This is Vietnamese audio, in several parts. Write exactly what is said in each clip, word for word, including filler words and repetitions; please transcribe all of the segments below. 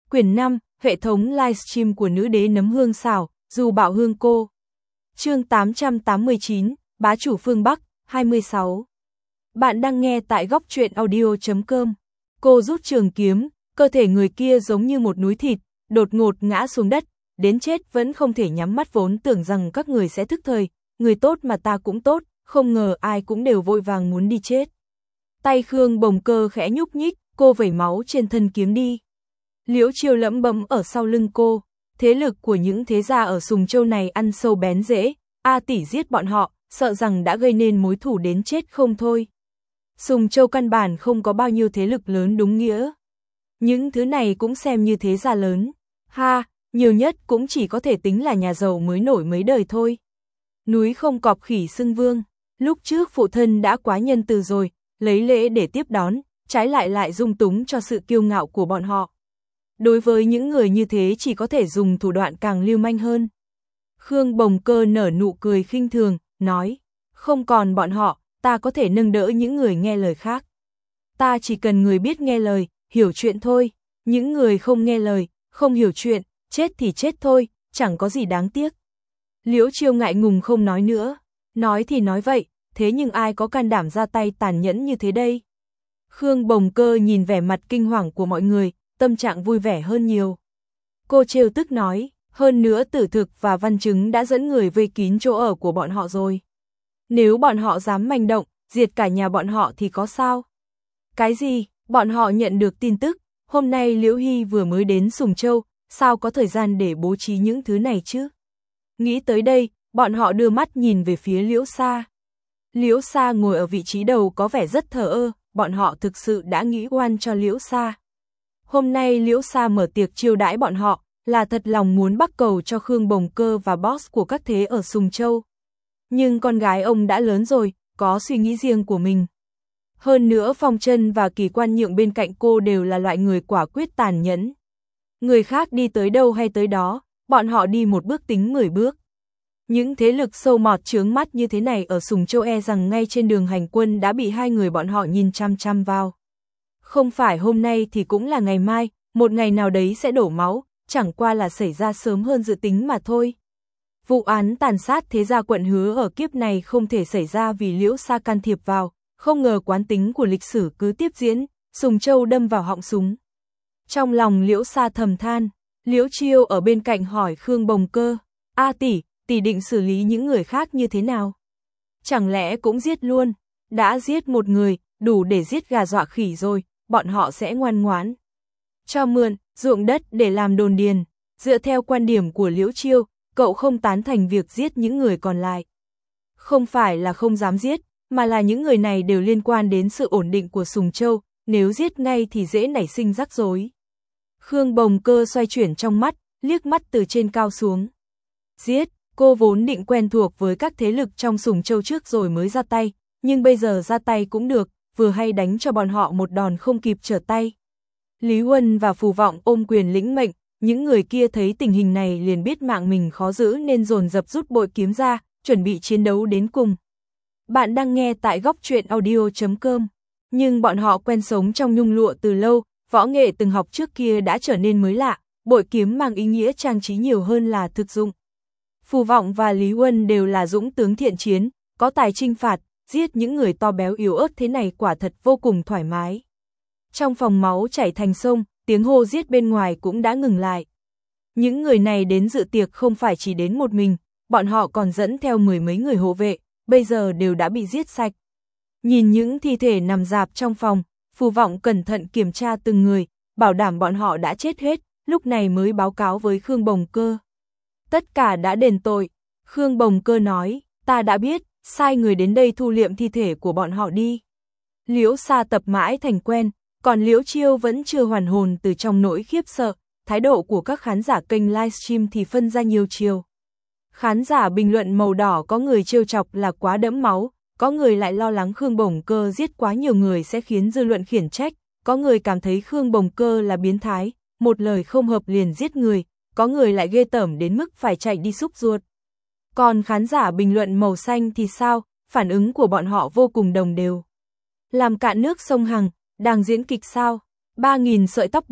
Quyển năm, hệ thống livestream của nữ đế nấm hương xào, dù bảo hương cô. Chương tám trăm tám mươi chín, bá chủ phương Bắc, hai mươi sáu. Bạn đang nghe tại góc truyện audio chấm com. Cô rút trường kiếm, cơ thể người kia giống như một núi thịt, đột ngột ngã xuống đất, đến chết vẫn không thể nhắm mắt, vốn tưởng rằng các người sẽ thức thời, người tốt mà ta cũng tốt, không ngờ ai cũng đều vội vàng muốn đi chết. Tay Khương Bồng Cơ khẽ nhúc nhích, cô vẩy máu trên thân kiếm đi. Liễu Chiêu lẫm bẫm ở sau lưng cô, thế lực của những thế gia ở Sùng Châu này ăn sâu bén rễ, A tỷ giết bọn họ, sợ rằng đã gây nên mối thù đến chết không thôi. Sùng Châu căn bản không có bao nhiêu thế lực lớn đúng nghĩa. Những thứ này cũng xem như thế gia lớn. Ha, nhiều nhất cũng chỉ có thể tính là nhà giàu mới nổi mấy đời thôi. Núi không cọp khỉ xưng vương, lúc trước phụ thân đã quá nhân từ rồi, lấy lễ để tiếp đón, trái lại lại dung túng cho sự kiêu ngạo của bọn họ. Đối với những người như thế chỉ có thể dùng thủ đoạn càng lưu manh hơn. Khương Bồng Cơ nở nụ cười khinh thường, nói, không còn bọn họ, ta có thể nâng đỡ những người nghe lời khác. Ta chỉ cần người biết nghe lời, hiểu chuyện thôi, những người không nghe lời, không hiểu chuyện, chết thì chết thôi, chẳng có gì đáng tiếc. Liễu Chiêu ngại ngùng không nói nữa, nói thì nói vậy, thế nhưng ai có can đảm ra tay tàn nhẫn như thế đây? Khương Bồng Cơ nhìn vẻ mặt kinh hoàng của mọi người, tâm trạng vui vẻ hơn nhiều. Cô trêu tức nói, hơn nữa Tử Thực và Văn Chứng đã dẫn người vây kín chỗ ở của bọn họ rồi. Nếu bọn họ dám manh động, diệt cả nhà bọn họ thì có sao? Cái gì? Bọn họ nhận được tin tức, hôm nay Liễu Hy vừa mới đến Sùng Châu, sao có thời gian để bố trí những thứ này chứ? Nghĩ tới đây, bọn họ đưa mắt nhìn về phía Liễu Sa. Liễu Sa ngồi ở vị trí đầu có vẻ rất thờ ơ, bọn họ thực sự đã nghĩ oan cho Liễu Sa. Hôm nay Liễu Sa mở tiệc chiêu đãi bọn họ, là thật lòng muốn bắc cầu cho Khương Bồng Cơ và boss của các thế ở Sùng Châu. Nhưng con gái ông đã lớn rồi, có suy nghĩ riêng của mình. Hơn nữa Phong Trân và Kỳ Quan Nhượng bên cạnh cô đều là loại người quả quyết tàn nhẫn. Người khác đi tới đâu hay tới đó, bọn họ đi một bước tính mười bước. Những thế lực sâu mọt chướng mắt như thế này ở Sùng Châu e rằng ngay trên đường hành quân đã bị hai người bọn họ nhìn chăm chăm vào. Không phải hôm nay thì cũng là ngày mai, một ngày nào đấy sẽ đổ máu, chẳng qua là xảy ra sớm hơn dự tính mà thôi. Vụ án tàn sát thế gia quận Hứa ở kiếp này không thể xảy ra vì Liễu Sa can thiệp vào, không ngờ quán tính của lịch sử cứ tiếp diễn, Sùng Châu đâm vào họng súng. Trong lòng Liễu Sa thầm than, Liễu Chiêu ở bên cạnh hỏi Khương Bồng Cơ, A tỷ, tỷ định xử lý những người khác như thế nào? Chẳng lẽ cũng giết luôn? Đã giết một người, đủ để giết gà dọa khỉ rồi, bọn họ sẽ ngoan ngoãn. Cho mượn, ruộng đất để làm đồn điền, dựa theo quan điểm của Liễu Chiêu, cậu không tán thành việc giết những người còn lại. Không phải là không dám giết, mà là những người này đều liên quan đến sự ổn định của Sùng Châu, nếu giết ngay thì dễ nảy sinh rắc rối. Khương Bồng Cơ xoay chuyển trong mắt, liếc mắt từ trên cao xuống. Giết, cô vốn định quen thuộc với các thế lực trong Sùng Châu trước rồi mới ra tay, nhưng bây giờ ra tay cũng được, vừa hay đánh cho bọn họ một đòn không kịp trở tay. Lý Huân và Phù Vọng ôm quyền lĩnh mệnh, những người kia thấy tình hình này liền biết mạng mình khó giữ nên dồn dập rút bội kiếm ra, chuẩn bị chiến đấu đến cùng. Bạn đang nghe tại góc truyện audio chấm com. Nhưng bọn họ quen sống trong nhung lụa từ lâu, võ nghệ từng học trước kia đã trở nên mới lạ, bội kiếm mang ý nghĩa trang trí nhiều hơn là thực dụng. Phù Vọng và Lý Huân đều là dũng tướng thiện chiến, có tài chinh phạt, giết những người to béo yếu ớt thế này quả thật vô cùng thoải mái. Trong phòng máu chảy thành sông, tiếng hô giết bên ngoài cũng đã ngừng lại. Những người này đến dự tiệc không phải chỉ đến một mình, bọn họ còn dẫn theo mười mấy người hộ vệ, bây giờ đều đã bị giết sạch. Nhìn những thi thể nằm rạp trong phòng, Phù Vọng cẩn thận kiểm tra từng người, bảo đảm bọn họ đã chết hết, lúc này mới báo cáo với Khương Bồng Cơ. Tất cả đã đền tội. Khương Bồng Cơ nói, ta đã biết, sai người đến đây thu liệm thi thể của bọn họ đi. Liễu Sa tập mãi thành quen, còn Liễu Chiêu vẫn chưa hoàn hồn từ trong nỗi khiếp sợ, thái độ của các khán giả kênh livestream thì phân ra nhiều chiều. Khán giả bình luận màu đỏ có người trêu chọc là quá đẫm máu, có người lại lo lắng Khương Bồng Cơ giết quá nhiều người sẽ khiến dư luận khiển trách, có người cảm thấy Khương Bồng Cơ là biến thái, một lời không hợp liền giết người, có người lại ghê tởm đến mức phải chạy đi xúc ruột. Còn khán giả bình luận màu xanh thì sao, phản ứng của bọn họ vô cùng đồng đều. Làm cạn nước sông Hằng, đang diễn kịch sao, ba nghìn sợi tóc bạc,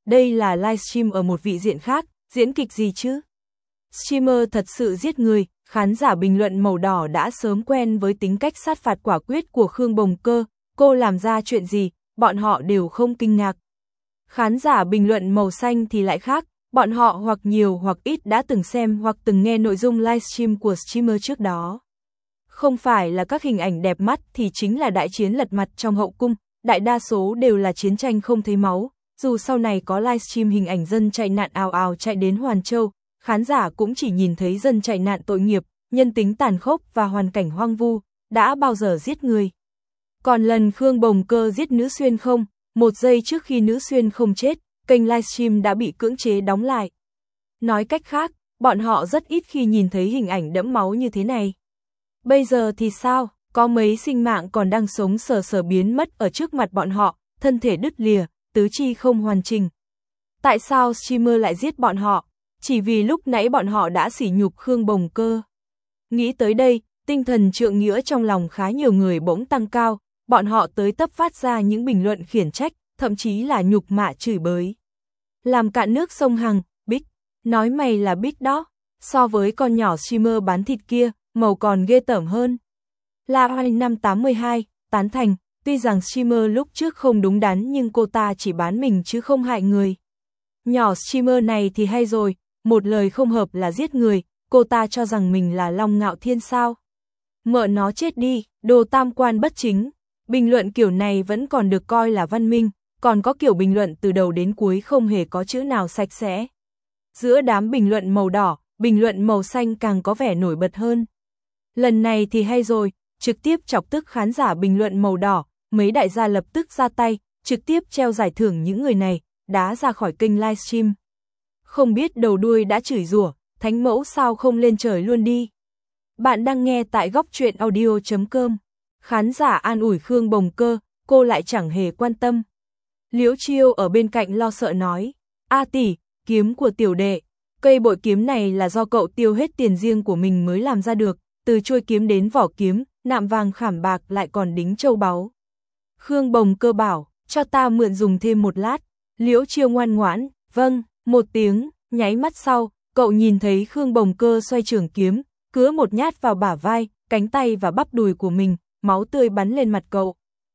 đây là livestream ở một vị diện khác, diễn kịch gì chứ? Streamer thật sự giết người, khán giả bình luận màu đỏ đã sớm quen với tính cách sát phạt quả quyết của Khương Bồng Cơ, cô làm ra chuyện gì, bọn họ đều không kinh ngạc. Khán giả bình luận màu xanh thì lại khác, bọn họ hoặc nhiều hoặc ít đã từng xem hoặc từng nghe nội dung livestream của streamer trước đó. Không phải là các hình ảnh đẹp mắt thì chính là đại chiến lật mặt trong hậu cung, đại đa số đều là chiến tranh không thấy máu, dù sau này có livestream hình ảnh dân chạy nạn ào ào chạy đến Hoàn Châu, khán giả cũng chỉ nhìn thấy dân chạy nạn tội nghiệp, nhân tính tàn khốc và hoàn cảnh hoang vu, đã bao giờ giết người. Còn lần Khương Bồng Cơ giết nữ xuyên không, một giây trước khi nữ xuyên không chết, kênh livestream đã bị cưỡng chế đóng lại. Nói cách khác, bọn họ rất ít khi nhìn thấy hình ảnh đẫm máu như thế này. Bây giờ thì sao, có mấy sinh mạng còn đang sống sờ sờ biến mất ở trước mặt bọn họ, thân thể đứt lìa, tứ chi không hoàn chỉnh. Tại sao streamer lại giết bọn họ? Chỉ vì lúc nãy bọn họ đã sỉ nhục Khương Bồng Cơ. Nghĩ tới đây, tinh thần trượng nghĩa trong lòng khá nhiều người bỗng tăng cao, bọn họ tới tấp phát ra những bình luận khiển trách, thậm chí là nhục mạ chửi bới. Làm cạn nước sông Hằng, Bích, nói mày là Bích đó, so với con nhỏ streamer bán thịt kia, màu còn ghê tởm hơn. La hai năm tám hai, tán thành, tuy rằng streamer lúc trước không đúng đắn nhưng cô ta chỉ bán mình chứ không hại người. Nhỏ streamer này thì hay rồi, một lời không hợp là giết người, cô ta cho rằng mình là Long Ngạo Thiên sao. Mợ nó chết đi, đồ tam quan bất chính. Bình luận kiểu này vẫn còn được coi là văn minh, còn có kiểu bình luận từ đầu đến cuối không hề có chữ nào sạch sẽ. Giữa đám bình luận màu đỏ, bình luận màu xanh càng có vẻ nổi bật hơn. Lần này thì hay rồi, trực tiếp chọc tức khán giả bình luận màu đỏ, mấy đại gia lập tức ra tay, trực tiếp treo giải thưởng những người này, đá ra khỏi kênh livestream. Không biết đầu đuôi đã chửi rủa, thánh mẫu sao không lên trời luôn đi. Bạn đang nghe tại góc truyện audio chấm com. Khán giả an ủi Khương Bồng Cơ, cô lại chẳng hề quan tâm. Liễu Chiêu ở bên cạnh lo sợ nói, A tỷ, kiếm của tiểu đệ, cây bội kiếm này là do cậu tiêu hết tiền riêng của mình mới làm ra được, từ chuôi kiếm đến vỏ kiếm, nạm vàng khảm bạc lại còn đính châu báu. Khương Bồng Cơ bảo, cho ta mượn dùng thêm một lát. Liễu Chiêu ngoan ngoãn, vâng, một tiếng, nháy mắt sau, cậu nhìn thấy Khương Bồng Cơ xoay trường kiếm, cứa một nhát vào bả vai, cánh tay và bắp đùi của mình, máu tươi bắn lên mặt cậu.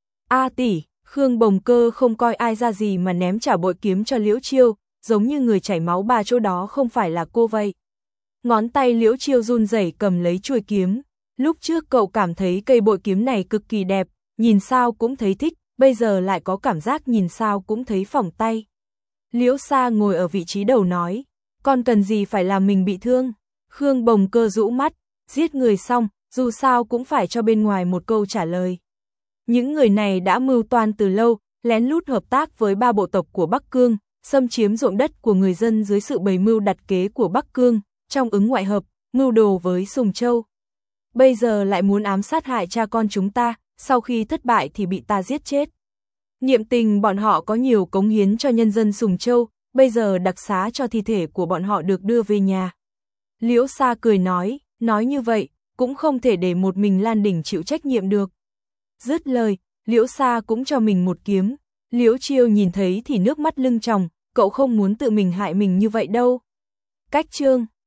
A tỷ, Khương Bồng Cơ không coi ai ra gì mà ném trả bội kiếm cho Liễu Chiêu, giống như người chảy máu ba chỗ đó không phải là cô vậy. Ngón tay Liễu Chiêu run rẩy cầm lấy chuôi kiếm, lúc trước cậu cảm thấy cây bội kiếm này cực kỳ đẹp, nhìn sao cũng thấy thích, bây giờ lại có cảm giác nhìn sao cũng thấy phỏng tay. Liễu Sa ngồi ở vị trí đầu nói, con cần gì phải làm mình bị thương. Khương Bồng Cơ rũ mắt, giết người xong, dù sao cũng phải cho bên ngoài một câu trả lời. Những người này đã mưu toan từ lâu, lén lút hợp tác với ba bộ tộc của Bắc Cương, xâm chiếm ruộng đất của người dân dưới sự bày mưu đặt kế của Bắc Cương, trong ứng ngoại hợp, mưu đồ với Sùng Châu. Bây giờ lại muốn ám sát hại cha con chúng ta, sau khi thất bại thì bị ta giết chết. Niệm tình bọn họ có nhiều cống hiến cho nhân dân Sùng Châu, bây giờ đặc xá cho thi thể của bọn họ được đưa về nhà. Liễu Sa cười nói, nói như vậy, cũng không thể để một mình Lan Đỉnh chịu trách nhiệm được. Dứt lời, Liễu Sa cũng cho mình một kiếm. Liễu Chiêu nhìn thấy thì nước mắt lưng tròng, cậu không muốn tự mình hại mình như vậy đâu. Cách chương